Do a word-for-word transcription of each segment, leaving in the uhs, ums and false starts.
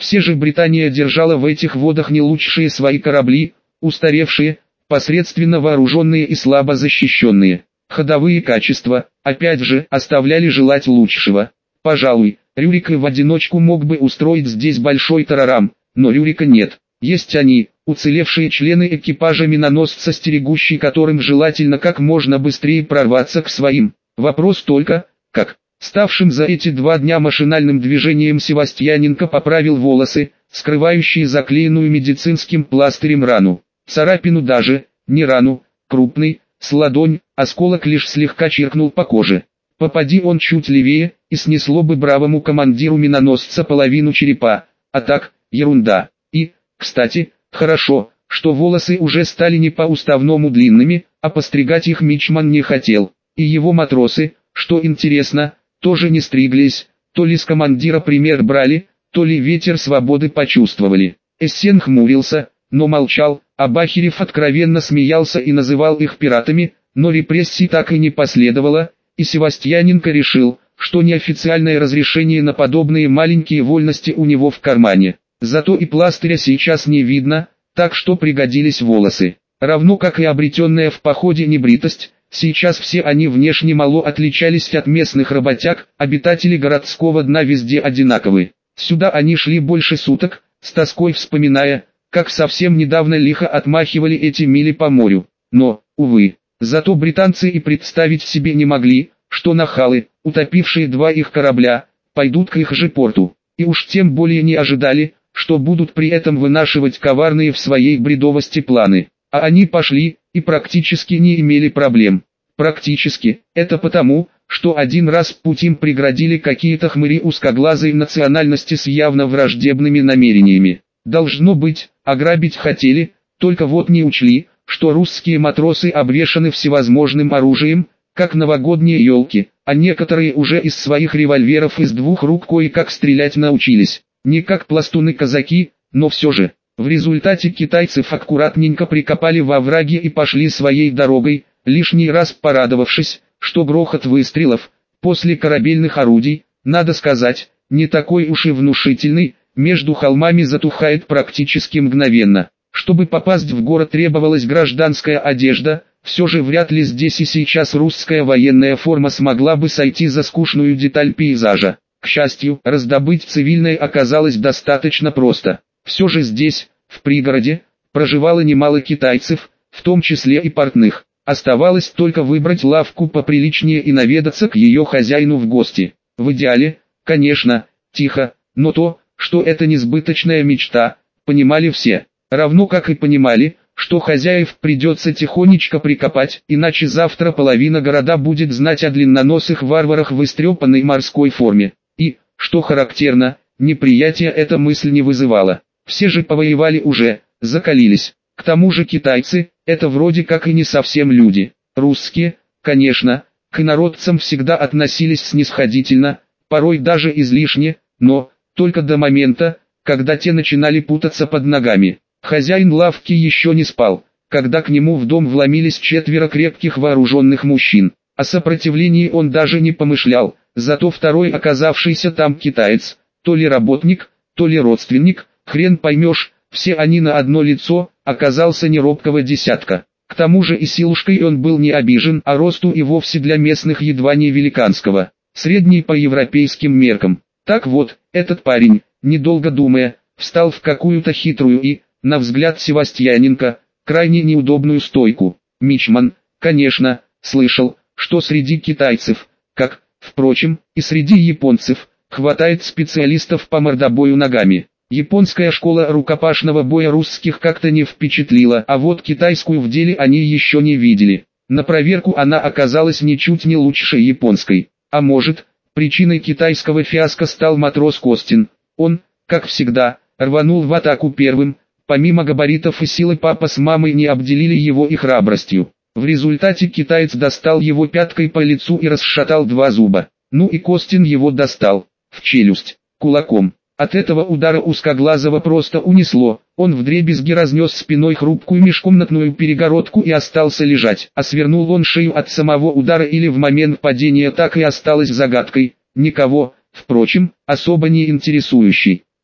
Все же Британия держала в этих водах не лучшие свои корабли, устаревшие, посредственно вооруженные и слабо защищенные. Ходовые качества, опять же, оставляли желать лучшего. Пожалуй, Рюрик и в одиночку мог бы устроить здесь большой тарарам, но Рюрика нет. Есть они, уцелевшие члены экипажа миноносца, стерегущий которым желательно как можно быстрее прорваться к своим. Вопрос только, как? Ставшим за эти два дня машинальным движением Севастьяненко поправил волосы, скрывающие заклеенную медицинским пластырем рану. Царапину даже, не рану, крупный, с ладонь, осколок лишь слегка чиркнул по коже. Попади он чуть левее, и снесло бы бравому командиру миноносца половину черепа, а так, ерунда. И, кстати, хорошо, что волосы уже стали не по-уставному длинными, а постригать их мичман не хотел. И его матросы, что интересно, тоже не стриглись, то ли с командира пример брали, то ли ветер свободы почувствовали. Эссен хмурился, но молчал, а Бахерев откровенно смеялся и называл их пиратами, но репрессий так и не последовало, и Севастьяненко решил, что неофициальное разрешение на подобные маленькие вольности у него в кармане. Зато и пластыря сейчас не видно, так что пригодились волосы. Равно как и обретенная в походе небритость, сейчас все они внешне мало отличались от местных работяг, обитатели городского дна везде одинаковы. Сюда они шли больше суток, с тоской вспоминая, как совсем недавно лихо отмахивали эти мили по морю. Но, увы, зато британцы и представить себе не могли, что нахалы, утопившие два их корабля, пойдут к их же порту. И уж тем более не ожидали, что будут при этом вынашивать коварные в своей бредовости планы. А они пошли, и практически не имели проблем. Практически, это потому, что один раз путь им преградили какие-то хмыри узкоглазой национальности с явно враждебными намерениями. Должно быть, ограбить хотели, только вот не учли, что русские матросы обвешаны всевозможным оружием, как новогодние елки, а некоторые уже из своих револьверов из двух рук кое-как стрелять научились. Не как пластуны-казаки, но все же. В результате китайцев аккуратненько прикопали во враги и пошли своей дорогой, лишний раз порадовавшись, что грохот выстрелов, после корабельных орудий, надо сказать, не такой уж и внушительный, между холмами затухает практически мгновенно. Чтобы попасть в город требовалась гражданская одежда, все же вряд ли здесь и сейчас русская военная форма смогла бы сойти за скучную деталь пейзажа. К счастью, раздобыть цивильное оказалось достаточно просто. Все же здесь, в пригороде, проживало немало китайцев, в том числе и портных. Оставалось только выбрать лавку поприличнее и наведаться к ее хозяину в гости. В идеале, конечно, тихо, но то, что это несбыточная мечта, понимали все. Равно как и понимали, что хозяев придется тихонечко прикопать, иначе завтра половина города будет знать о длинноносых варварах в истрепанной морской форме. И, что характерно, неприятия эта мысль не вызывала. Все же повоевали уже, закалились. К тому же китайцы, это вроде как и не совсем люди. Русские, конечно, к инородцам всегда относились снисходительно, порой даже излишне, но, только до момента, когда те начинали путаться под ногами. Хозяин лавки еще не спал, когда к нему в дом вломились четверо крепких вооруженных мужчин. О сопротивлении он даже не помышлял, зато второй оказавшийся там китаец, то ли работник, то ли родственник, хрен поймешь, все они на одно лицо, оказался не робкого десятка. К тому же и силушкой он был не обижен, а росту и вовсе для местных едва не великанского, средний по европейским меркам. Так вот, этот парень, недолго думая, встал в какую-то хитрую и, на взгляд Севастьяненко, крайне неудобную стойку. Мичман, конечно, слышал, что среди китайцев, как, впрочем, и среди японцев, хватает специалистов по мордобою ногами. Японская школа рукопашного боя русских как-то не впечатлила, а вот китайскую в деле они еще не видели. На проверку она оказалась ничуть не лучше японской. А может, причиной китайского фиаско стал матрос Костин. Он, как всегда, рванул в атаку первым, помимо габаритов и силы папа с мамой не обделили его и храбростью. В результате китаец достал его пяткой по лицу и расшатал два зуба. Ну и Костин его достал, в челюсть, кулаком. От этого удара узкоглазого просто унесло, он вдребезги разнес спиной хрупкую межкомнатную перегородку и остался лежать. А свернул он шею от самого удара или в момент падения, так и осталось загадкой, никого, впрочем, особо не интересующей.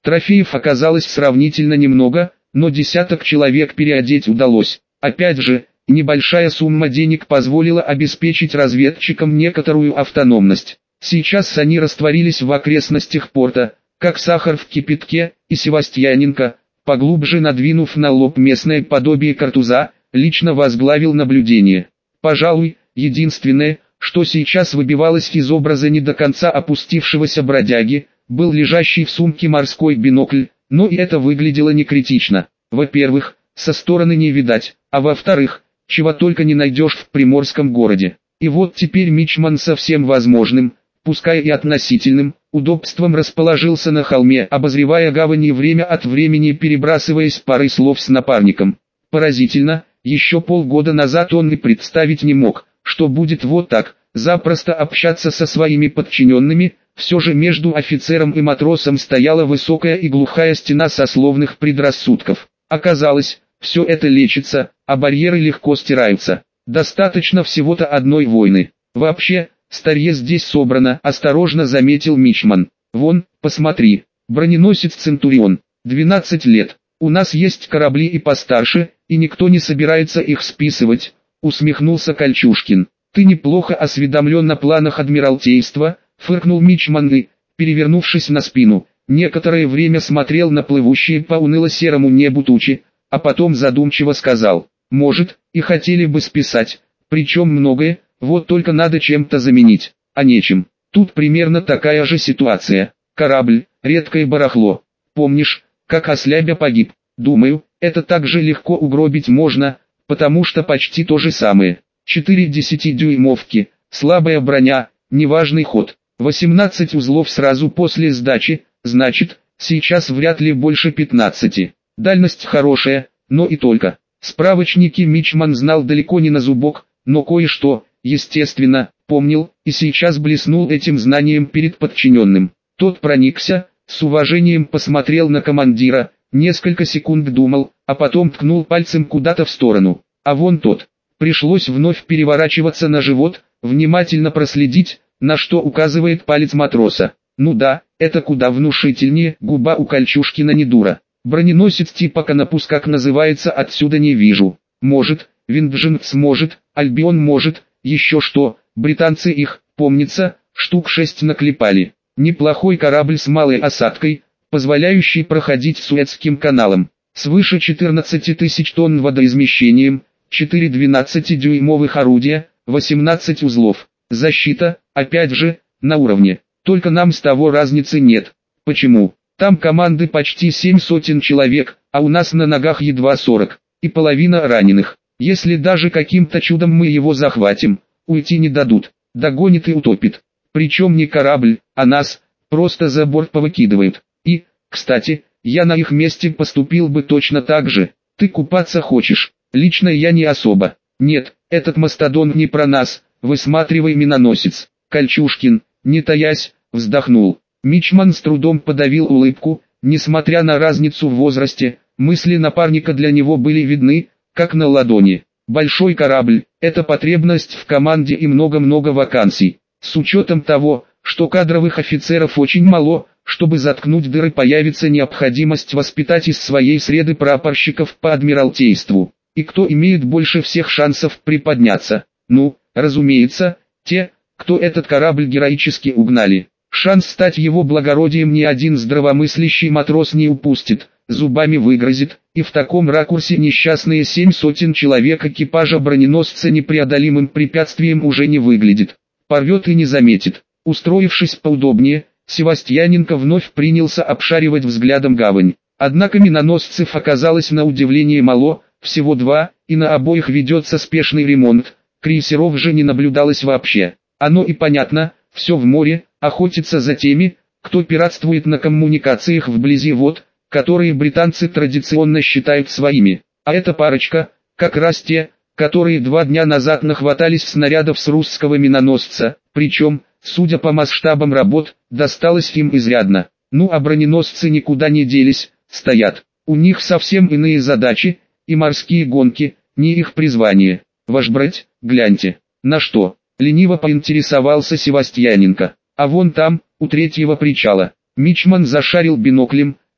Трофеев оказалось сравнительно немного, но десяток человек переодеть удалось. Опять же, небольшая сумма денег позволила обеспечить разведчикам некоторую автономность. Сейчас они растворились в окрестностях порта, как сахар в кипятке, и Севастьяненко, поглубже надвинув на лоб местное подобие картуза, лично возглавил наблюдение. Пожалуй, единственное, что сейчас выбивалось из образа не до конца опустившегося бродяги, был лежащий в сумке морской бинокль, но и это выглядело не критично. Во-первых, со стороны не видать, а во-вторых, чего только не найдешь в приморском городе. И вот теперь мичман со всем возможным, пускай и относительным, удобством расположился на холме, обозревая гавань и время от времени перебрасываясь парой слов с напарником. Поразительно, еще полгода назад он и представить не мог, что будет вот так, запросто общаться со своими подчиненными. Все же между офицером и матросом стояла высокая и глухая стена сословных предрассудков. Оказалось, все это лечится, а барьеры легко стираются. Достаточно всего-то одной войны. Вообще, старье здесь собрано, осторожно заметил мичман. Вон, посмотри, броненосец Центурион, двенадцать лет. У нас есть корабли и постарше, и никто не собирается их списывать, усмехнулся Кольчушкин. Ты неплохо осведомлен о планах Адмиралтейства, фыркнул мичман и, перевернувшись на спину, некоторое время смотрел на плывущие по уныло-серому небу тучи, а потом задумчиво сказал: может, и хотели бы списать, причем многое, вот только надо чем-то заменить, а нечем. Тут примерно такая же ситуация. Корабль, редкое барахло. Помнишь, как Ослябя погиб? Думаю, это так же легко угробить можно, потому что почти то же самое. Четыре десятидюймовки, слабая броня, неважный ход. восемнадцать узлов сразу после сдачи, значит, сейчас вряд ли больше пятнадцати. Дальность хорошая, но и только. Справочники мичман знал далеко не на зубок, но кое-что, естественно, помнил, и сейчас блеснул этим знанием перед подчиненным. Тот проникся, с уважением посмотрел на командира, несколько секунд думал, а потом ткнул пальцем куда-то в сторону. А вон тот. Пришлось вновь переворачиваться на живот, внимательно проследить, на что указывает палец матроса. Ну да, это куда внушительнее, губа у Кольчушкина не дура. Броненосец типа Канопус как называется отсюда не вижу. Может, Виндджин сможет, Альбион может, еще что, британцы их, помнится, штук шесть наклепали. Неплохой корабль с малой осадкой, позволяющий проходить Суэцким каналом. Свыше четырнадцати тысяч тонн водоизмещением, четыре двенадцатидюймовых орудия, восемнадцать узлов. Защита, опять же, на уровне. Только нам с того разницы нет. Почему? Там команды почти семь сотен человек, а у нас на ногах едва сорок, и половина раненых. Если даже каким-то чудом мы его захватим, уйти не дадут, догонит и утопит. Причем не корабль, а нас, просто за борт повыкидывают. И, кстати, я на их месте поступил бы точно так же. Ты купаться хочешь? Лично я не особо. Нет, этот мастодон не про нас, высматривай миноносец. Кольчушкин, не таясь, вздохнул. Мичман с трудом подавил улыбку, несмотря на разницу в возрасте, мысли напарника для него были видны, как на ладони. Большой корабль – это потребность в команде и много-много вакансий. С учетом того, что кадровых офицеров очень мало, чтобы заткнуть дыры, появится необходимость воспитать из своей среды прапорщиков по адмиралтейству. И кто имеет больше всех шансов приподняться? Ну, разумеется, те, кто этот корабль героически угнали. Шанс стать его благородием ни один здравомыслящий матрос не упустит, зубами выгрызет, и в таком ракурсе несчастные семь сотен человек экипажа броненосца непреодолимым препятствием уже не выглядит. Порвет и не заметит. Устроившись поудобнее, Севастьяненко вновь принялся обшаривать взглядом гавань. Однако миноносцев оказалось на удивление мало, всего два, и на обоих ведется спешный ремонт, крейсеров же не наблюдалось вообще. Оно и понятно, все в море, охотится за теми, кто пиратствует на коммуникациях вблизи вод, которые британцы традиционно считают своими. А эта парочка, как раз те, которые два дня назад нахватались снарядов с русского миноносца, причем, судя по масштабам работ, досталось им изрядно. Ну а броненосцы никуда не делись, стоят. У них совсем иные задачи, и морские гонки, не их призвание. Ваш брать, гляньте. На что? Лениво поинтересовался Севастьяненко. А вон там, у третьего причала. Мичман зашарил биноклем,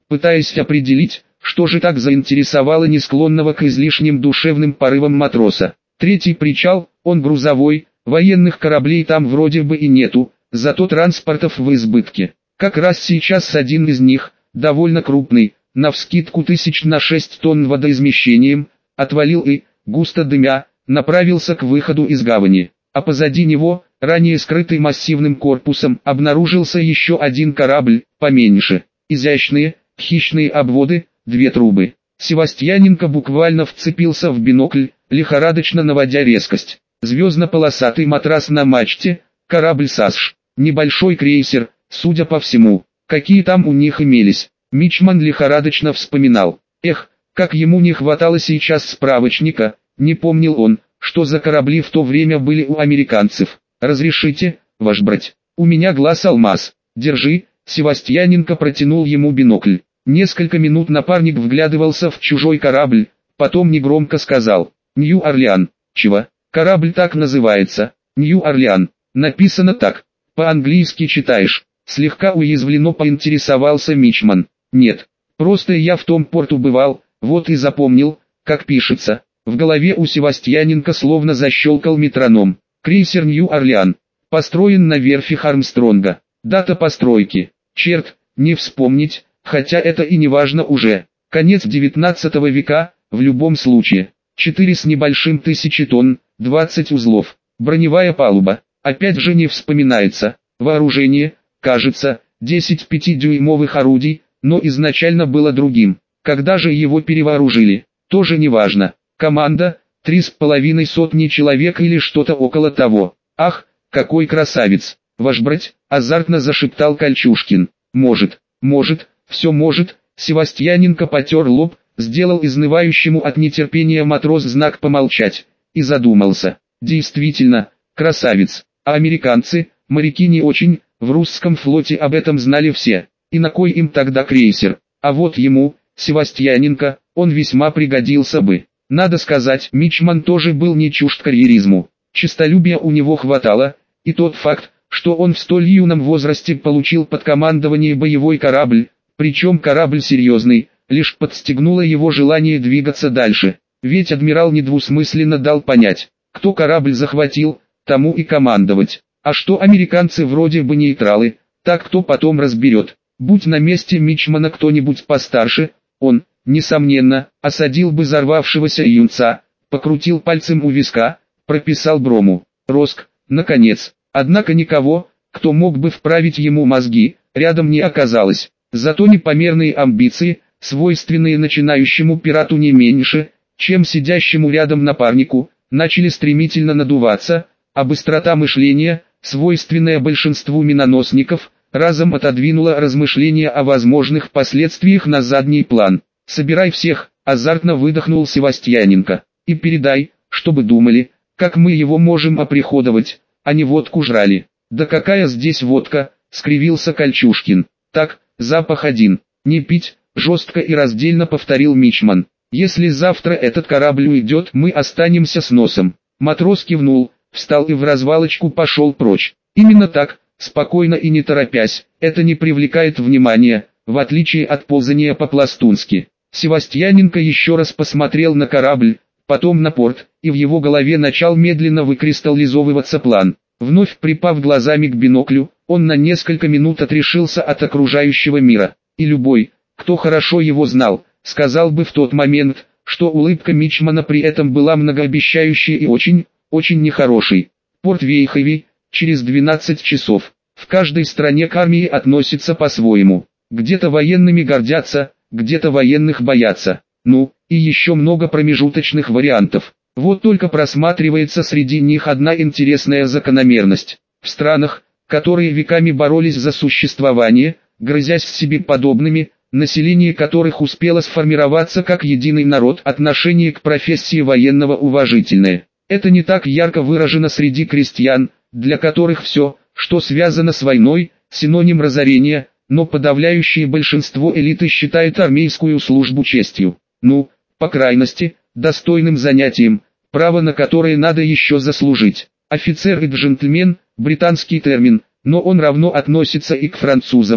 пытаясь определить, что же так заинтересовало несклонного к излишним душевным порывам матроса. Третий причал, он грузовой, военных кораблей там вроде бы и нету, зато транспортов в избытке. Как раз сейчас один из них, довольно крупный, навскидку тысяч на шесть тонн водоизмещением, отвалил и, густо дымя, направился к выходу из гавани. А позади него, ранее скрытый массивным корпусом, обнаружился еще один корабль, поменьше. Изящные, хищные обводы, две трубы. Севастьяненко буквально вцепился в бинокль, лихорадочно наводя резкость. Звездно-полосатый матрас на мачте, корабль САСШ, небольшой крейсер, судя по всему. Какие там у них имелись? Мичман лихорадочно вспоминал. Эх, как ему не хватало сейчас справочника, не помнил он, что за корабли в то время были у американцев. «Разрешите, ваш брать? У меня глаз алмаз. Держи». Севастьяненко протянул ему бинокль. Несколько минут напарник вглядывался в чужой корабль, потом негромко сказал: «Нью-Орлеан». «Чего? Корабль так называется. Нью-Орлеан. Написано так. По-английски читаешь?» Слегка уязвленно поинтересовался Мичман. «Нет, просто я в том порту бывал, вот и запомнил, как пишется». В голове у Севастьяненко словно защелкал метроном. Крейсер Нью-Орлеан. Построен на верфи Армстронга. Дата постройки. Черт, не вспомнить, хотя это и не важно уже. Конец девятнадцатого века, в любом случае. Четыре с небольшим тысячи тонн, двадцать узлов. Броневая палуба. Опять же не вспоминается. Вооружение, кажется, десять пятидюймовых орудий, но изначально было другим. Когда же его перевооружили, тоже не важно. Команда, три с половиной сотни человек или что-то около того. Ах, какой красавец! Ваш брать, азартно зашептал Кольчушкин. Может, может, все может. Севастьяненко потер лоб, сделал изнывающему от нетерпения матрос знак помолчать, и задумался. Действительно, красавец. А американцы, моряки не очень, в русском флоте об этом знали все. И на кой им тогда крейсер? А вот ему, Севастьяненко, он весьма пригодился бы. Надо сказать, Мичман тоже был не чужд карьеризму. Честолюбия у него хватало, и тот факт, что он в столь юном возрасте получил под командование боевой корабль, причем корабль серьезный, лишь подстегнуло его желание двигаться дальше. Ведь адмирал недвусмысленно дал понять, кто корабль захватил, тому и командовать. А что американцы вроде бы нейтралы, так кто потом разберет. Будь на месте Мичмана кто-нибудь постарше, он, несомненно, осадил бы взорвавшегося юнца, покрутил пальцем у виска, прописал Брому, Роск, наконец. Однако никого, кто мог бы вправить ему мозги, рядом не оказалось. Зато непомерные амбиции, свойственные начинающему пирату не меньше, чем сидящему рядом напарнику, начали стремительно надуваться, а быстрота мышления, свойственная большинству миноносников, разом отодвинула размышления о возможных последствиях на задний план. «Собирай всех», — азартно выдохнул Севастьяненко, — «и передай, чтобы думали, как мы его можем оприходовать, а не водку жрали». «Да какая здесь водка?» — скривился Кольчушкин. «Так, запах один. Не пить», — жестко и раздельно повторил Мичман. «Если завтра этот корабль уйдет, мы останемся с носом». Матрос кивнул, встал и в развалочку пошел прочь. Именно так, спокойно и не торопясь, это не привлекает внимания, в отличие от ползания по-пластунски. Севастьяненко еще раз посмотрел на корабль, потом на порт, и в его голове начал медленно выкристаллизовываться план. Вновь припав глазами к биноклю, он на несколько минут отрешился от окружающего мира. И любой, кто хорошо его знал, сказал бы в тот момент, что улыбка Мичмана при этом была многообещающей и очень, очень нехорошей. Порт Вейхови, через двенадцать часов. В каждой стране к армии относятся по-своему. Где-то военными гордятся, где-то военных боятся. Ну, и еще много промежуточных вариантов. Вот только просматривается среди них одна интересная закономерность. В странах, которые веками боролись за существование, грызясь с себе подобными, население которых успело сформироваться как единый народ, отношение к профессии военного уважительное. Это не так ярко выражено среди крестьян, для которых все, что связано с войной, синоним разорения, но подавляющее большинство элиты считает армейскую службу честью. Ну, по крайности, достойным занятием, право на которое надо еще заслужить. Офицер и джентльмен – британский термин, но он равно относится и к французам,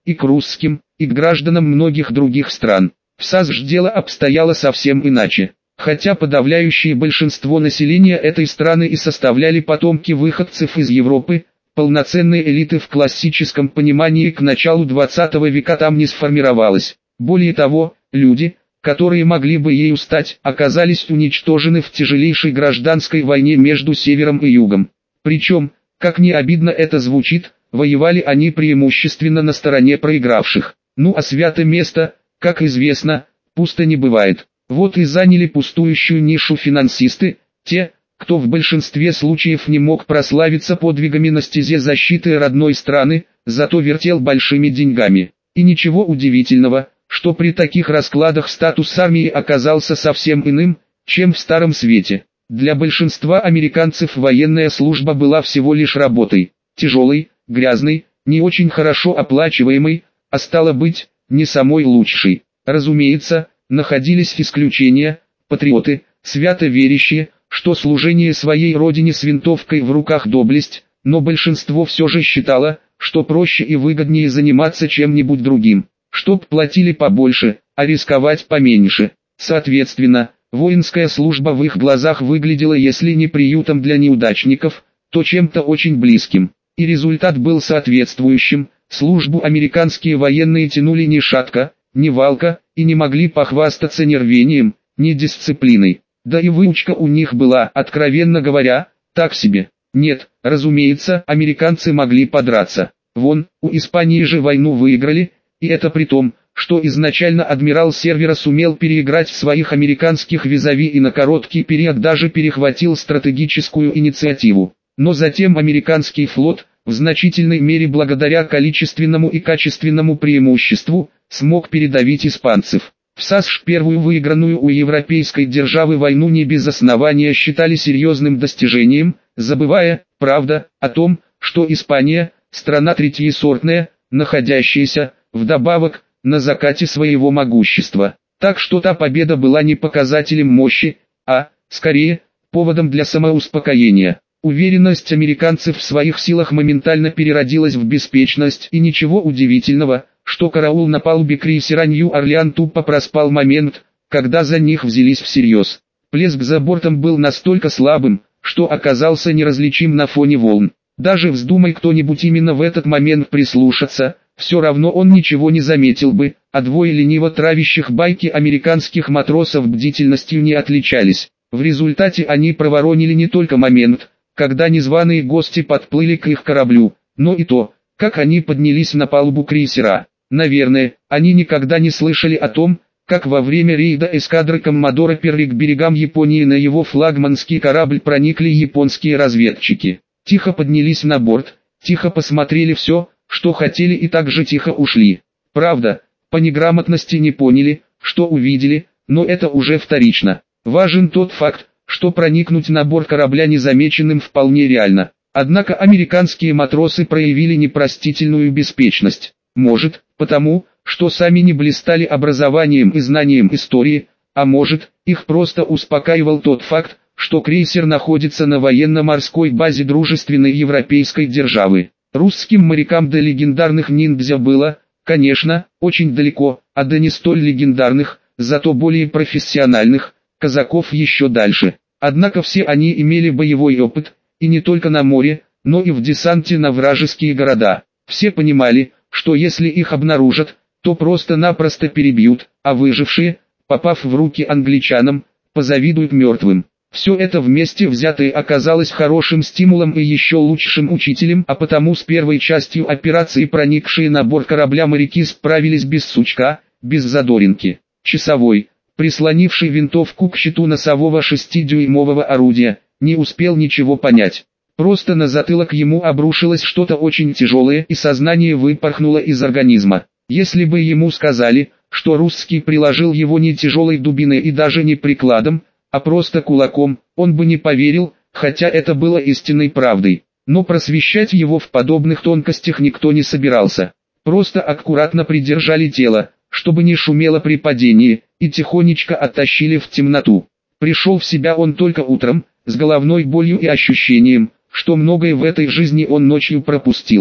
и к русским, и к гражданам многих других стран. В САСШ дело обстояло совсем иначе. Хотя подавляющее большинство населения этой страны и составляли потомки выходцев из Европы, полноценной элиты в классическом понимании к началу двадцатого века там не сформировалось. Более того, люди, которые могли бы ею стать, оказались уничтожены в тяжелейшей гражданской войне между Севером и Югом. Причем, как ни обидно это звучит, воевали они преимущественно на стороне проигравших. Ну а святое место, как известно, пусто не бывает. Вот и заняли пустующую нишу финансисты, те, кто в большинстве случаев не мог прославиться подвигами на стезе защиты родной страны, зато вертел большими деньгами. И ничего удивительного, что при таких раскладах статус армии оказался совсем иным, чем в Старом Свете. Для большинства американцев военная служба была всего лишь работой, тяжелой, грязной, не очень хорошо оплачиваемой, а стало быть, не самой лучшей. Разумеется, находились исключения, патриоты, свято верящие, что служение своей родине с винтовкой в руках доблесть, но большинство все же считало, что проще и выгоднее заниматься чем-нибудь другим, чтоб платили побольше, а рисковать поменьше. Соответственно, воинская служба в их глазах выглядела если не приютом для неудачников, то чем-то очень близким. И результат был соответствующим, службу американские военные тянули ни шатко, ни валко, и не могли похвастаться ни рвением, ни дисциплиной. Да и выучка у них была, откровенно говоря, так себе. Нет, разумеется, американцы могли подраться. Вон, у Испании же войну выиграли, и это при том, что изначально адмирал Сервера сумел переиграть своих американских визави и на короткий период даже перехватил стратегическую инициативу. Но затем американский флот, в значительной мере благодаря количественному и качественному преимуществу, смог передавить испанцев. В САСШ первую выигранную у европейской державы войну не без основания считали серьезным достижением, забывая, правда, о том, что Испания – страна третьесортная, находящаяся, вдобавок, на закате своего могущества. Так что та победа была не показателем мощи, а, скорее, поводом для самоуспокоения. Уверенность американцев в своих силах моментально переродилась в беспечность, и ничего удивительного, что караул на палубе крейсера Нью-Орлеан тупо проспал момент, когда за них взялись всерьез. Плеск за бортом был настолько слабым, что оказался неразличим на фоне волн. Даже вздумай кто-нибудь именно в этот момент прислушаться, все равно он ничего не заметил бы, а двое лениво травящих байки американских матросов бдительностью не отличались. В результате они проворонили не только момент, когда незваные гости подплыли к их кораблю, но и то, как они поднялись на палубу крейсера. Наверное, они никогда не слышали о том, как во время рейда эскадры коммодора Перри к берегам Японии на его флагманский корабль проникли японские разведчики. Тихо поднялись на борт, тихо посмотрели все, что хотели, и так же тихо ушли. Правда, по неграмотности не поняли, что увидели, но это уже вторично. Важен тот факт, что проникнуть на борт корабля незамеченным вполне реально. Однако американские матросы проявили непростительную беспечность. Может, потому, что сами не блистали образованием и знанием истории, а может, их просто успокаивал тот факт, что крейсер находится на военно-морской базе дружественной европейской державы. Русским морякам до легендарных ниндзя было, конечно, очень далеко, а до не столь легендарных, зато более профессиональных, казаков еще дальше. Однако все они имели боевой опыт, и не только на море, но и в десанте на вражеские города. Все понимали, что если их обнаружат, то просто-напросто перебьют, а выжившие, попав в руки англичанам, позавидуют мертвым. Все это вместе взятое оказалось хорошим стимулом и еще лучшим учителем, а потому с первой частью операции проникшие на борт корабля моряки справились без сучка, без задоринки. Часовой, прислонивший винтовку к щиту носового шестидюймового орудия, не успел ничего понять. Просто на затылок ему обрушилось что-то очень тяжелое, и сознание выпорхнуло из организма. Если бы ему сказали, что русский приложил его не тяжелой дубиной и даже не прикладом, а просто кулаком, он бы не поверил, хотя это было истинной правдой. Но просвещать его в подобных тонкостях никто не собирался. Просто аккуратно придержали тело, чтобы не шумело при падении, и тихонечко оттащили в темноту. Пришел в себя он только утром, с головной болью и ощущением, что многое в этой жизни он ночью пропустил.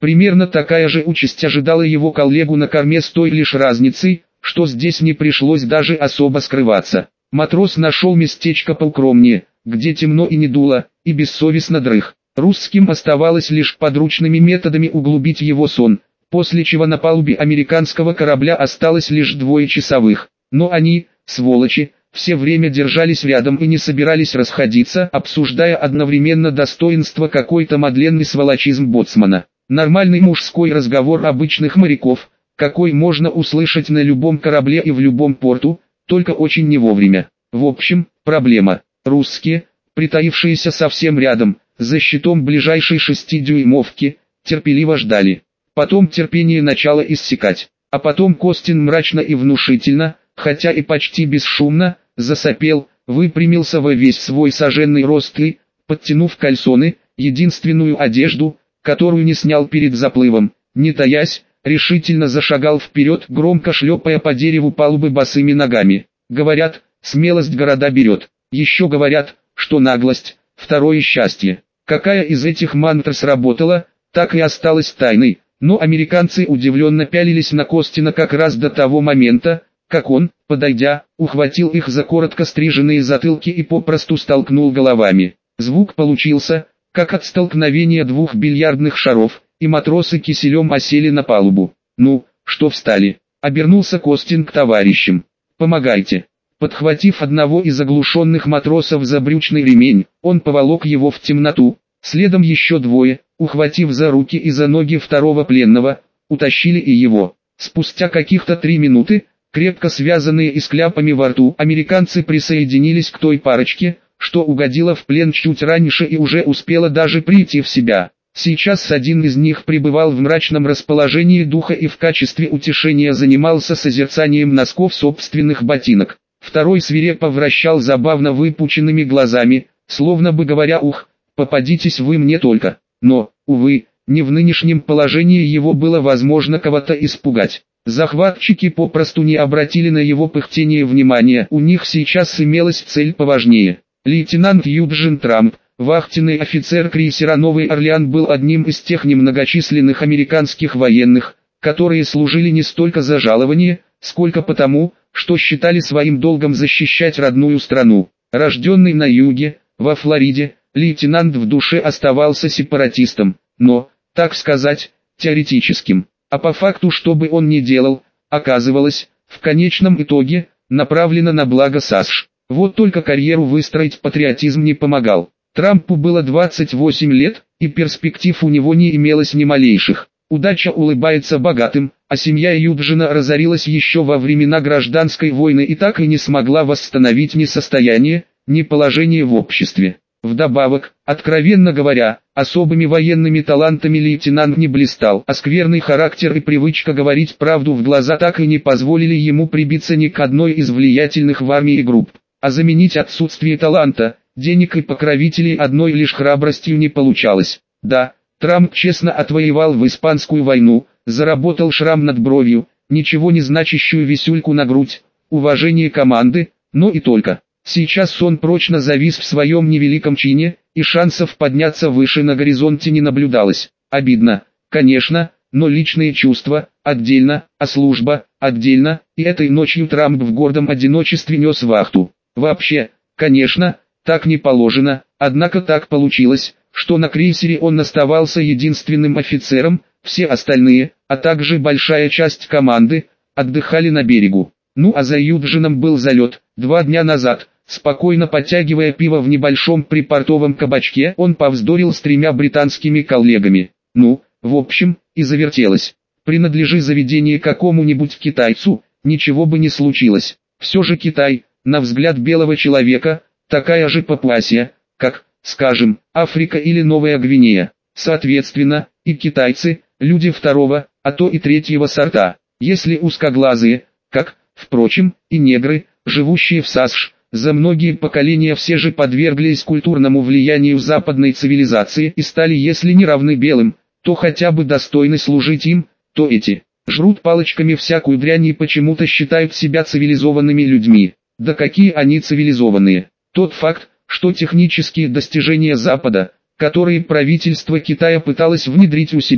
Примерно такая же участь ожидала его коллегу на корме с той лишь разницей, что здесь не пришлось даже особо скрываться. Матрос нашел местечко поукромнее, где темно и не дуло, и бессовестно дрых. Русским оставалось лишь подручными методами углубить его сон, после чего на палубе американского корабля осталось лишь двое часовых. Но они, сволочи, все время держались рядом и не собирались расходиться, обсуждая одновременно достоинство какой-то модленный сволочизм боцмана. Нормальный мужской разговор обычных моряков, какой можно услышать на любом корабле и в любом порту, только очень не вовремя. В общем, проблема. Русские, притаившиеся совсем рядом, за щитом ближайшей шестидюймовки, терпеливо ждали. Потом терпение начало иссякать. А потом Костин мрачно и внушительно, хотя и почти бесшумно, засопел, выпрямился во весь свой соженный рост и, подтянув кальсоны, единственную одежду, которую не снял перед заплывом, не таясь, решительно зашагал вперед, громко шлепая по дереву палубы босыми ногами. Говорят, смелость города берет. Еще говорят, что наглость – второе счастье. Какая из этих мантр сработала, так и осталась тайной, но американцы удивленно пялились на Костина как раз до того момента, как он, подойдя, ухватил их за коротко стриженные затылки и попросту столкнул головами. Звук получился, как от столкновения двух бильярдных шаров, и матросы киселем осели на палубу. «Ну, что встали?» — обернулся Костин к товарищам. «Помогайте». Подхватив одного из оглушенных матросов за брючный ремень, он поволок его в темноту. Следом еще двое, ухватив за руки и за ноги второго пленного, утащили и его. Спустя каких-то три минуты, крепко связанные и с кляпами во рту, американцы присоединились к той парочке, что угодила в плен чуть раньше и уже успела даже прийти в себя. Сейчас один из них пребывал в мрачном расположении духа и в качестве утешения занимался созерцанием носков собственных ботинок. Второй свирепо вращал забавно выпученными глазами, словно бы говоря: «Ух, попадитесь вы мне только». Но, увы, не в нынешнем положении его было возможно кого-то испугать. Захватчики попросту не обратили на его пыхтение внимания, у них сейчас имелась цель поважнее. Лейтенант Юджин Трамп, вахтенный офицер крейсера «Новый Орлеан», был одним из тех немногочисленных американских военных, которые служили не столько за жалование, сколько потому, что считали своим долгом защищать родную страну. Рожденный на юге, во Флориде, лейтенант в душе оставался сепаратистом, но, так сказать, теоретическим. А по факту, что бы он ни делал, оказывалось, в конечном итоге, направлено на благо САСШ. Вот только карьеру выстроить патриотизм не помогал. Трампу было двадцать восемь лет, и перспектив у него не имелось ни малейших. Удача улыбается богатым, а семья Юджина разорилась еще во времена гражданской войны и так и не смогла восстановить ни состояние, ни положение в обществе. Вдобавок, откровенно говоря, особыми военными талантами лейтенант не блистал, а скверный характер и привычка говорить правду в глаза так и не позволили ему прибиться ни к одной из влиятельных в армии групп. А заменить отсутствие таланта, денег и покровителей одной лишь храбростью не получалось. Да, Трамп честно отвоевал в Испанскую войну, заработал шрам над бровью, ничего не значащую висюльку на грудь, уважение команды, но и только. Сейчас он прочно завис в своем невеликом чине, и шансов подняться выше на горизонте не наблюдалось. Обидно, конечно, но личные чувства отдельно, а служба отдельно, и этой ночью Трамп в гордом одиночестве нес вахту. Вообще, конечно, так не положено, однако так получилось, что на крейсере он оставался единственным офицером, все остальные, а также большая часть команды, отдыхали на берегу. Ну а за Юджином был залет. Два дня назад, спокойно подтягивая пиво в небольшом припортовом кабачке, он повздорил с тремя британскими коллегами. Ну, в общем, и завертелось. Принадлежи заведение какому-нибудь китайцу, ничего бы не случилось. Все же Китай, на взгляд белого человека, такая же Папуасия, как, скажем, Африка или Новая Гвинея. Соответственно, и китайцы, люди второго, а то и третьего сорта. Если узкоглазые, как, впрочем, и негры, живущие в САСШ, за многие поколения все же подверглись культурному влиянию западной цивилизации и стали если не равны белым, то хотя бы достойны служить им, то эти жрут палочками всякую дрянь и почему-то считают себя цивилизованными людьми. Да какие они цивилизованные! Тот факт, что технические достижения Запада, которые правительство Китая пыталось внедрить у себя,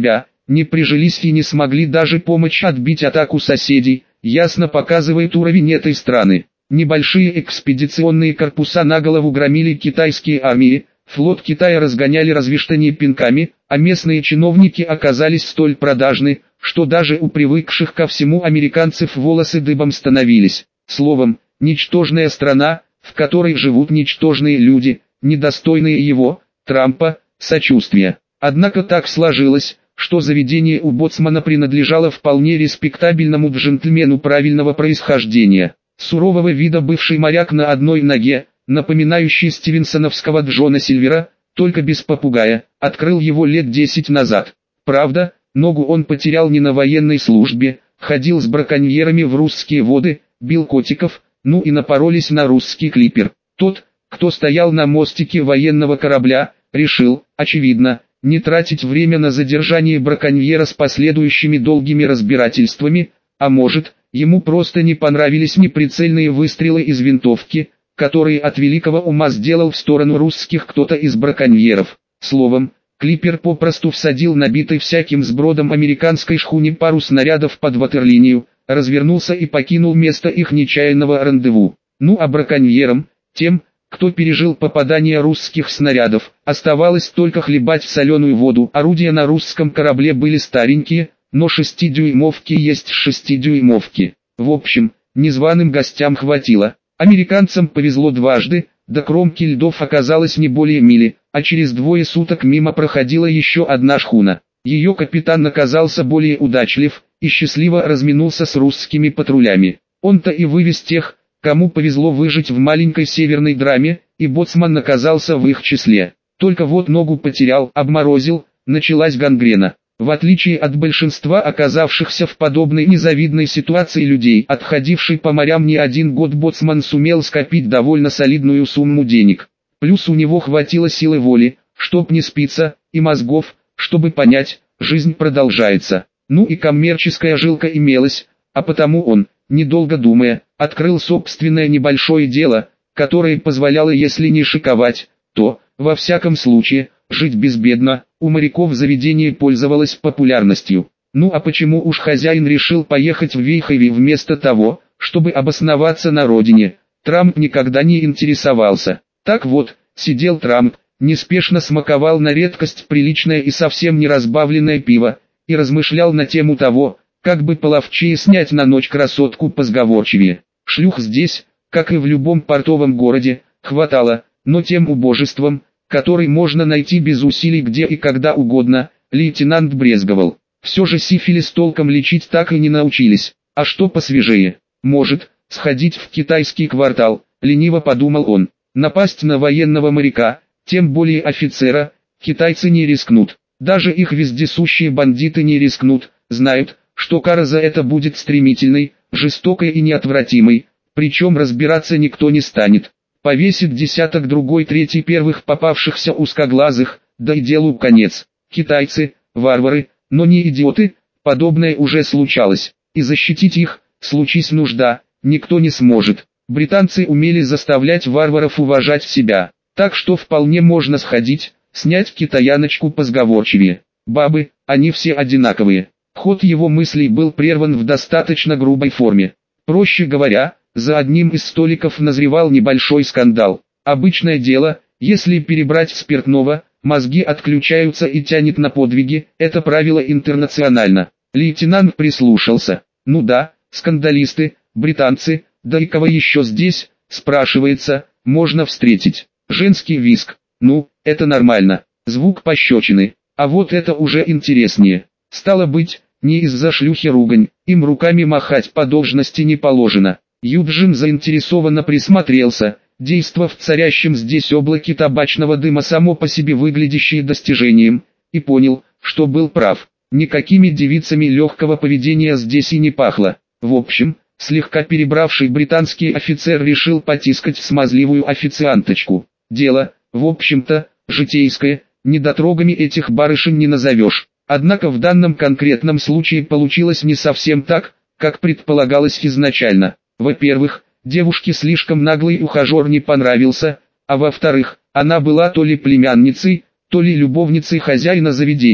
не прижились и не смогли даже помочь отбить атаку соседей, ясно показывает уровень этой страны. Небольшие экспедиционные корпуса на голову громили китайские армии, флот Китая разгоняли разве что не пинками, а местные чиновники оказались столь продажны, что даже у привыкших ко всему американцев волосы дыбом становились. Словом, ничтожная страна, в которой живут ничтожные люди, недостойные его, Трампа, сочувствия. Однако так сложилось, что заведение у боцмана принадлежало вполне респектабельному джентльмену правильного происхождения. Сурового вида бывший моряк на одной ноге, напоминающий стивенсоновского Джона Сильвера, только без попугая, открыл его лет десять назад. Правда, ногу он потерял не на военной службе, ходил с браконьерами в русские воды, бил котиков, ну и напоролись на русский клипер. Тот, кто стоял на мостике военного корабля, решил, очевидно, не тратить время на задержание браконьера с последующими долгими разбирательствами, а может, ему просто не понравились неприцельные выстрелы из винтовки, которые от великого ума сделал в сторону русских кто-то из браконьеров. Словом, клипер попросту всадил набитый всяким сбродом американской шхуне пару снарядов под ватерлинию, развернулся и покинул место их нечаянного рандеву. Ну а браконьерам, тем, кто пережил попадание русских снарядов, оставалось только хлебать соленую воду. Орудия на русском корабле были старенькие, но шестидюймовки есть шестидюймовки. В общем, незваным гостям хватило. Американцам повезло дважды, до кромки льдов оказалось не более мили, а через двое суток мимо проходила еще одна шхуна. Ее капитан оказался более удачлив и счастливо разминулся с русскими патрулями. Он-то и вывез тех, кому повезло выжить в маленькой северной драме, и боцман оказался в их числе. Только вот ногу потерял, обморозил, началась гангрена. В отличие от большинства оказавшихся в подобной незавидной ситуации людей, отходивший по морям не один год, боцман сумел скопить довольно солидную сумму денег. Плюс у него хватило силы воли, чтоб не спиться, и мозгов, чтобы понять, жизнь продолжается. Ну и коммерческая жилка имелась, а потому он, недолго думая, открыл собственное небольшое дело, которое позволяло, если не шиковать, то, во всяком случае, жить безбедно. У моряков заведение пользовалось популярностью. Ну а почему уж хозяин решил поехать в Вейхове вместо того, чтобы обосноваться на родине, Трамп никогда не интересовался. Так вот, сидел Трамп, неспешно смаковал на редкость приличное и совсем не разбавленное пиво, и размышлял на тему того, как бы половчее снять на ночь красотку позговорчивее. Шлюх здесь, как и в любом портовом городе, хватало, но тем убожеством, который можно найти без усилий где и когда угодно, лейтенант брезговал. Все же сифилис толком лечить так и не научились. А что посвежее? Может, сходить в китайский квартал, лениво подумал он. Напасть на военного моряка, тем более офицера, китайцы не рискнут. Даже их вездесущие бандиты не рискнут, знают, что кара за это будет стремительной, жестокой и неотвратимой, причем разбираться никто не станет. Повесит десяток другой третий первых попавшихся узкоглазых, да и делу конец. Китайцы, варвары, но не идиоты, подобное уже случалось, и защитить их, случись нужда, никто не сможет. Британцы умели заставлять варваров уважать себя, так что вполне можно сходить, снять китаяночку позговорчивее. Бабы, они все одинаковые. Ход его мыслей был прерван в достаточно грубой форме. Проще говоря, за одним из столиков назревал небольшой скандал. Обычное дело, если перебрать спиртного, мозги отключаются и тянет на подвиги, это правило интернационально. Лейтенант прислушался. Ну да, скандалисты, британцы, да и кого еще здесь, спрашивается, можно встретить. Женский визг, ну, это нормально. Звук пощечины, а вот это уже интереснее. Стало быть, не из-за шлюхи ругань, им руками махать по должности не положено. Юджин заинтересованно присмотрелся, действо в царящем здесь облаке табачного дыма само по себе выглядящее достижением, и понял, что был прав. Никакими девицами легкого поведения здесь и не пахло. В общем, слегка перебравший британский офицер решил потискать смазливую официанточку. Дело, в общем-то, житейское, недотрогами этих барышень не назовешь. Однако в данном конкретном случае получилось не совсем так, как предполагалось изначально. Во-первых, девушке слишком наглый ухажер не понравился, а во-вторых, она была то ли племянницей, то ли любовницей хозяина заведения.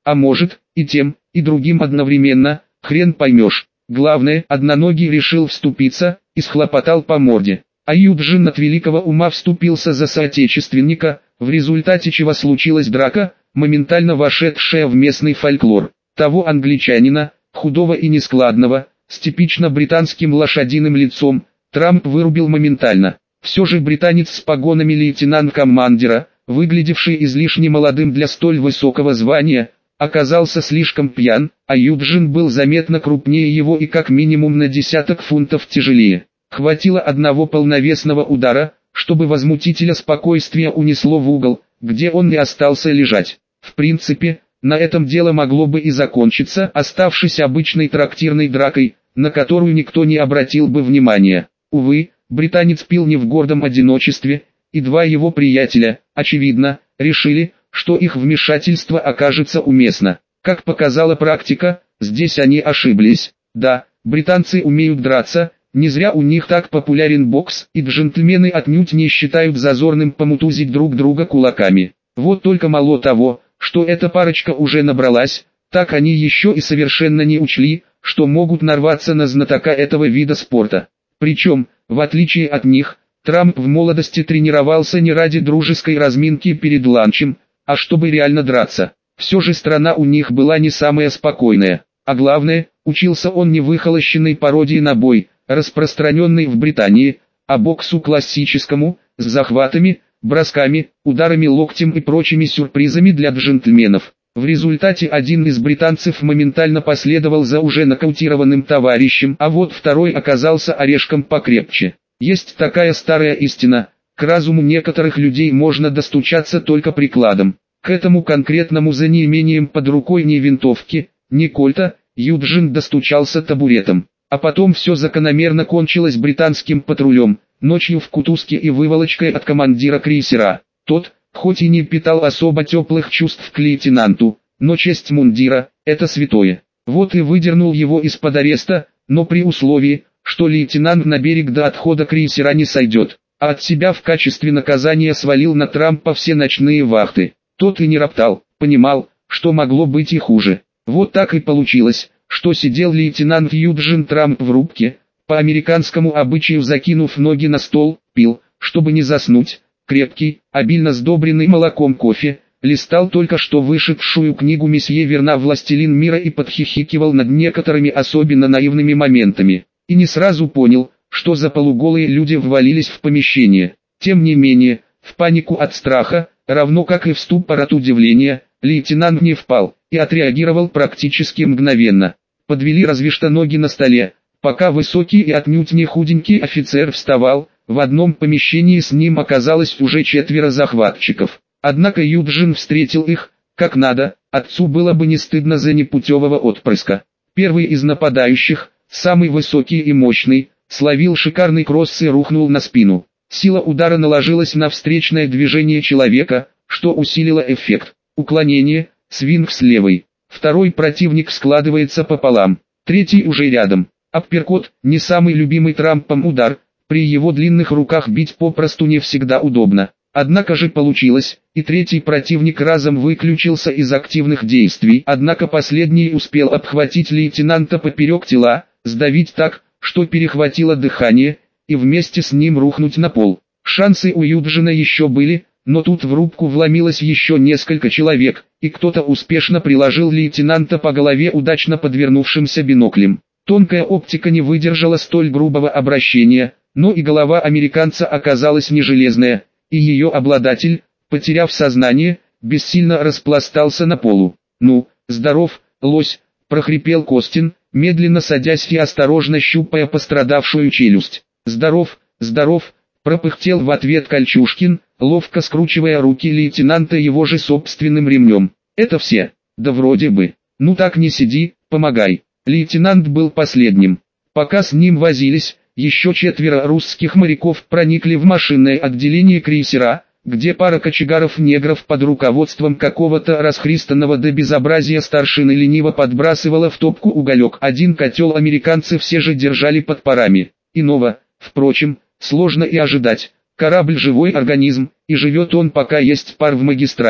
а может, и тем, и другим одновременно, хрен поймешь. Главное, одноногий решил вступиться, и схлопотал по морде. А Юджин от великого ума вступился за соотечественника, в результате чего случилась драка, моментально вошедшая в местный фольклор. Того англичанина, худого и нескладного, с типично британским лошадиным лицом, Трамп вырубил моментально. Все же британец с погонами лейтенант-командира, выглядевший излишне молодым для столь высокого звания, оказался слишком пьян, а Юджин был заметно крупнее его и как минимум на десяток фунтов тяжелее. Хватило одного полновесного удара, чтобы возмутителя спокойствия унесло в угол, где он и остался лежать. В принципе, на этом дело могло бы и закончиться, оставшись обычной трактирной дракой, на которую никто не обратил бы внимания. Увы, британец пил не в гордом одиночестве, и два его приятеля, очевидно, решили, что их вмешательство окажется уместно. Как показала практика, здесь они ошиблись. Да, британцы умеют драться, не зря у них так популярен бокс, и джентльмены отнюдь не считают зазорным помутузить друг друга кулаками. Вот только мало того, что эта парочка уже набралась, так они еще и совершенно не учли, что могут нарваться на знатока этого вида спорта. Причем, в отличие от них, Трамп в молодости тренировался не ради дружеской разминки перед ланчем, а чтобы реально драться. Все же страна у них была не самая спокойная. А главное, учился он не выхолощенной пародии на бой, распространенной в Британии, а боксу классическому, с захватами, бросками, ударами локтем и прочими сюрпризами для джентльменов. В результате один из британцев моментально последовал за уже нокаутированным товарищем, а вот второй оказался орешком покрепче. Есть такая старая истина: к разуму некоторых людей можно достучаться только прикладом. К этому конкретному за неимением под рукой ни винтовки, ни кольта, Юджин достучался табуретом. А потом все закономерно кончилось британским патрулем, ночью в кутузке и выволочкой от командира крейсера. Тот, хоть и не питал особо теплых чувств к лейтенанту, но честь мундира – это святое. Вот и выдернул его из-под ареста, но при условии, что лейтенант на берег до отхода крейсера не сойдет, а от себя в качестве наказания свалил на Трампа все ночные вахты. Тот и не роптал, понимал, что могло быть и хуже. Вот так и получилось, что сидел лейтенант Юджин Трамп в рубке, по американскому обычаю закинув ноги на стол, пил, чтобы не заснуть, крепкий, обильно сдобренный молоком кофе, листал только что вышедшую книгу месье Верна «Властелин мира» и подхихикивал над некоторыми особенно наивными моментами. И не сразу понял, что за полуголые люди ввалились в помещение. Тем не менее, в панику от страха, равно как и в ступор от удивления, лейтенант не впал и отреагировал практически мгновенно. Подвели разве что ноги на столе, пока высокий и отнюдь не худенький офицер вставал. В одном помещении с ним оказалось уже четверо захватчиков. Однако Юджин встретил их, как надо, отцу было бы не стыдно за непутевого отпрыска. Первый из нападающих, самый высокий и мощный, словил шикарный кросс и рухнул на спину. Сила удара наложилась на встречное движение человека, что усилило эффект. Уклонение, свинг с левой. Второй противник складывается пополам, третий уже рядом. Апперкот, не самый любимый Трампом удар, при его длинных руках бить попросту не всегда удобно. Однако же получилось, и третий противник разом выключился из активных действий, однако последний успел обхватить лейтенанта поперек тела, сдавить так, что перехватило дыхание, и вместе с ним рухнуть на пол. Шансы у Юджина еще были, но тут в рубку вломилось еще несколько человек, и кто-то успешно приложил лейтенанта по голове удачно подвернувшимся биноклем. Тонкая оптика не выдержала столь грубого обращения, но и голова американца оказалась не железная, и ее обладатель, потеряв сознание, бессильно распластался на полу. «Ну, здоров, лось», — прохрипел Костин, медленно садясь и осторожно щупая пострадавшую челюсть. «Здоров, здоров», — пропыхтел в ответ Кольчушкин, ловко скручивая руки лейтенанта его же собственным ремнем. «Это все?» «Да вроде бы. Ну так не сиди, помогай». Лейтенант был последним. Пока с ним возились, еще четверо русских моряков проникли в машинное отделение крейсера, где пара кочегаров-негров под руководством какого-то расхристанного до безобразия старшины лениво подбрасывала в топку уголек. Один котел американцы все же держали под парами. Иного, впрочем, сложно и ожидать. Корабль живой организм, и живет он пока есть пар в магистралях.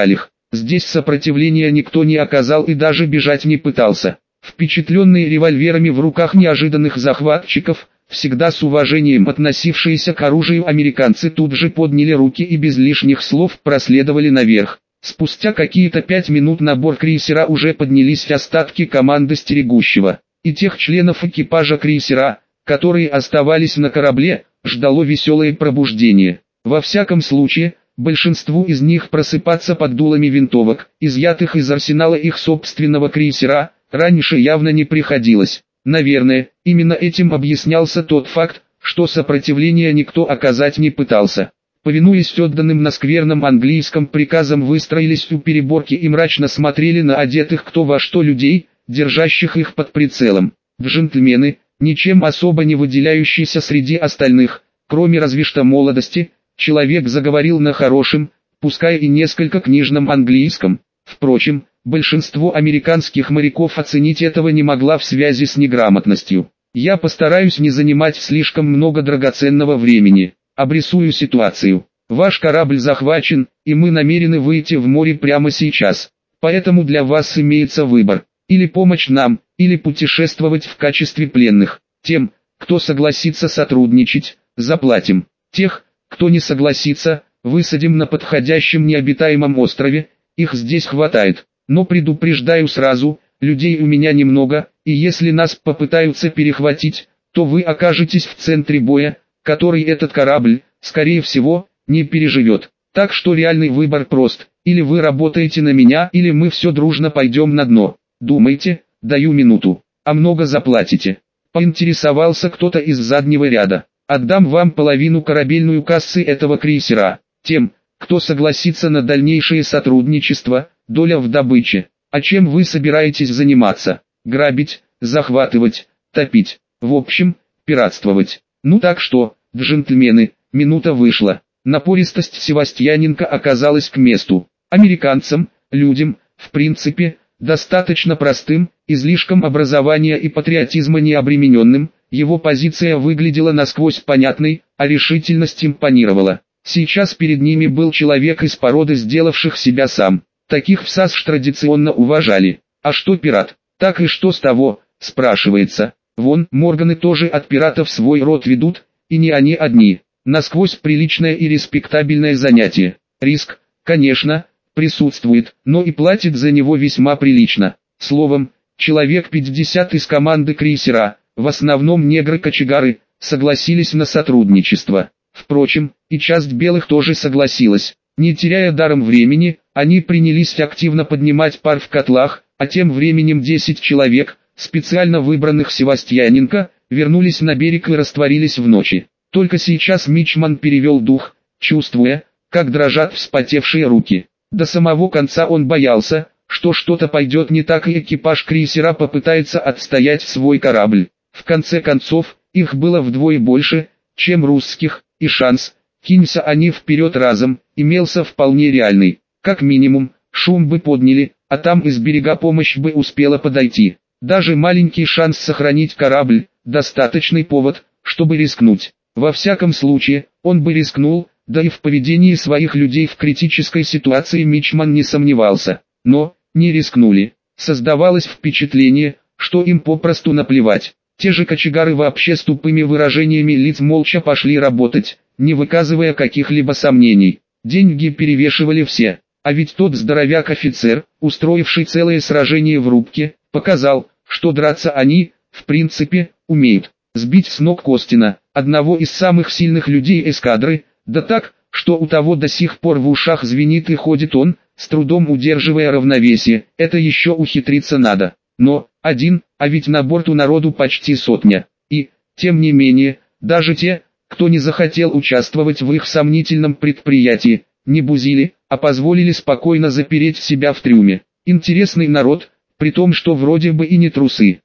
Здесь сопротивления никто не оказал и даже бежать не пытался. Впечатленные револьверами в руках неожиданных захватчиков, всегда с уважением относившиеся к оружию американцы тут же подняли руки и без лишних слов проследовали наверх. Спустя какие-то пять минут на борт крейсера уже поднялись остатки команды стерегущего. И тех членов экипажа крейсера, которые оставались на корабле, ждало веселое пробуждение. Во всяком случае, большинству из них просыпаться под дулами винтовок, изъятых из арсенала их собственного крейсера, раньше явно не приходилось. Наверное, именно этим объяснялся тот факт, что сопротивления никто оказать не пытался. Повинуясь отданным на скверном английском приказам, выстроились у переборки и мрачно смотрели на одетых кто во что людей, держащих их под прицелом. Джентльмены, ничем особо не выделяющийся среди остальных, кроме разве что молодости, человек заговорил на хорошем, пускай и несколько книжном английском. Впрочем, большинство американских моряков оценить этого не могла в связи с неграмотностью. Я постараюсь не занимать слишком много драгоценного времени. Обрисую ситуацию. Ваш корабль захвачен, и мы намерены выйти в море прямо сейчас. Поэтому для вас имеется выбор. Или помочь нам, или путешествовать в качестве пленных. Тем, кто согласится сотрудничать, заплатим. Тех, кто не согласится, высадим на подходящем необитаемом острове, их здесь хватает. Но предупреждаю сразу, людей у меня немного, и если нас попытаются перехватить, то вы окажетесь в центре боя, который этот корабль, скорее всего, не переживет. Так что реальный выбор прост: или вы работаете на меня, или мы все дружно пойдем на дно. Думайте, даю минуту. А много заплатите? Поинтересовался кто-то из заднего ряда. Отдам вам половину корабельную кассы этого крейсера. Тем, кто согласится на дальнейшее сотрудничество, доля в добыче. А чем вы собираетесь заниматься? Грабить, захватывать, топить. В общем, пиратствовать. Ну так что, джентльмены, минута вышла. Напористость Севастьяненко оказалась к месту. Американцам, людям, в принципе, достаточно простым, излишком образования и патриотизма не обремененным, его позиция выглядела насквозь понятной, а решительность импонировала. Сейчас перед ними был человек из породы сделавших себя сам. Таких в САСШ традиционно уважали. А что пират? Так и что с того, спрашивается. Вон, Морганы тоже от пиратов свой род ведут, и не они одни. Насквозь приличное и респектабельное занятие. Риск, конечно, присутствует, но и платит за него весьма прилично. Словом, человек пятьдесят из команды крейсера, в основном негры-кочегары, согласились на сотрудничество. Впрочем, и часть белых тоже согласилась. Не теряя даром времени, они принялись активно поднимать пар в котлах, а тем временем десять человек, специально выбранных Севастьяненко, вернулись на берег и растворились в ночи. Только сейчас Мичман перевел дух, чувствуя, как дрожат вспотевшие руки. До самого конца он боялся, что что-то пойдет не так и экипаж крейсера попытается отстоять свой корабль. В конце концов, их было вдвое больше, чем русских, и шанс, кинься они вперед разом, имелся вполне реальный. Как минимум, шум бы подняли, а там из берега помощь бы успела подойти. Даже маленький шанс сохранить корабль, достаточный повод, чтобы рискнуть. Во всяком случае, он бы рискнул, да и в поведении своих людей в критической ситуации Мичман не сомневался. Но, не рискнули. Создавалось впечатление, что им попросту наплевать. Те же кочегары вообще с тупыми выражениями лиц молча пошли работать, не выказывая каких-либо сомнений. Деньги перевешивали все. А ведь тот здоровяк-офицер, устроивший целое сражение в рубке, показал, что драться они, в принципе, умеют. Сбить с ног Костина, одного из самых сильных людей эскадры, да так, что у того до сих пор в ушах звенит и ходит он, с трудом удерживая равновесие, это еще ухитриться надо. Но, один, а ведь на борту народу почти сотня. И, тем не менее, даже те, кто не захотел участвовать в их сомнительном предприятии, не бузили, а позволили спокойно запереть себя в трюме. Интересный народ, при том, что вроде бы и не трусы.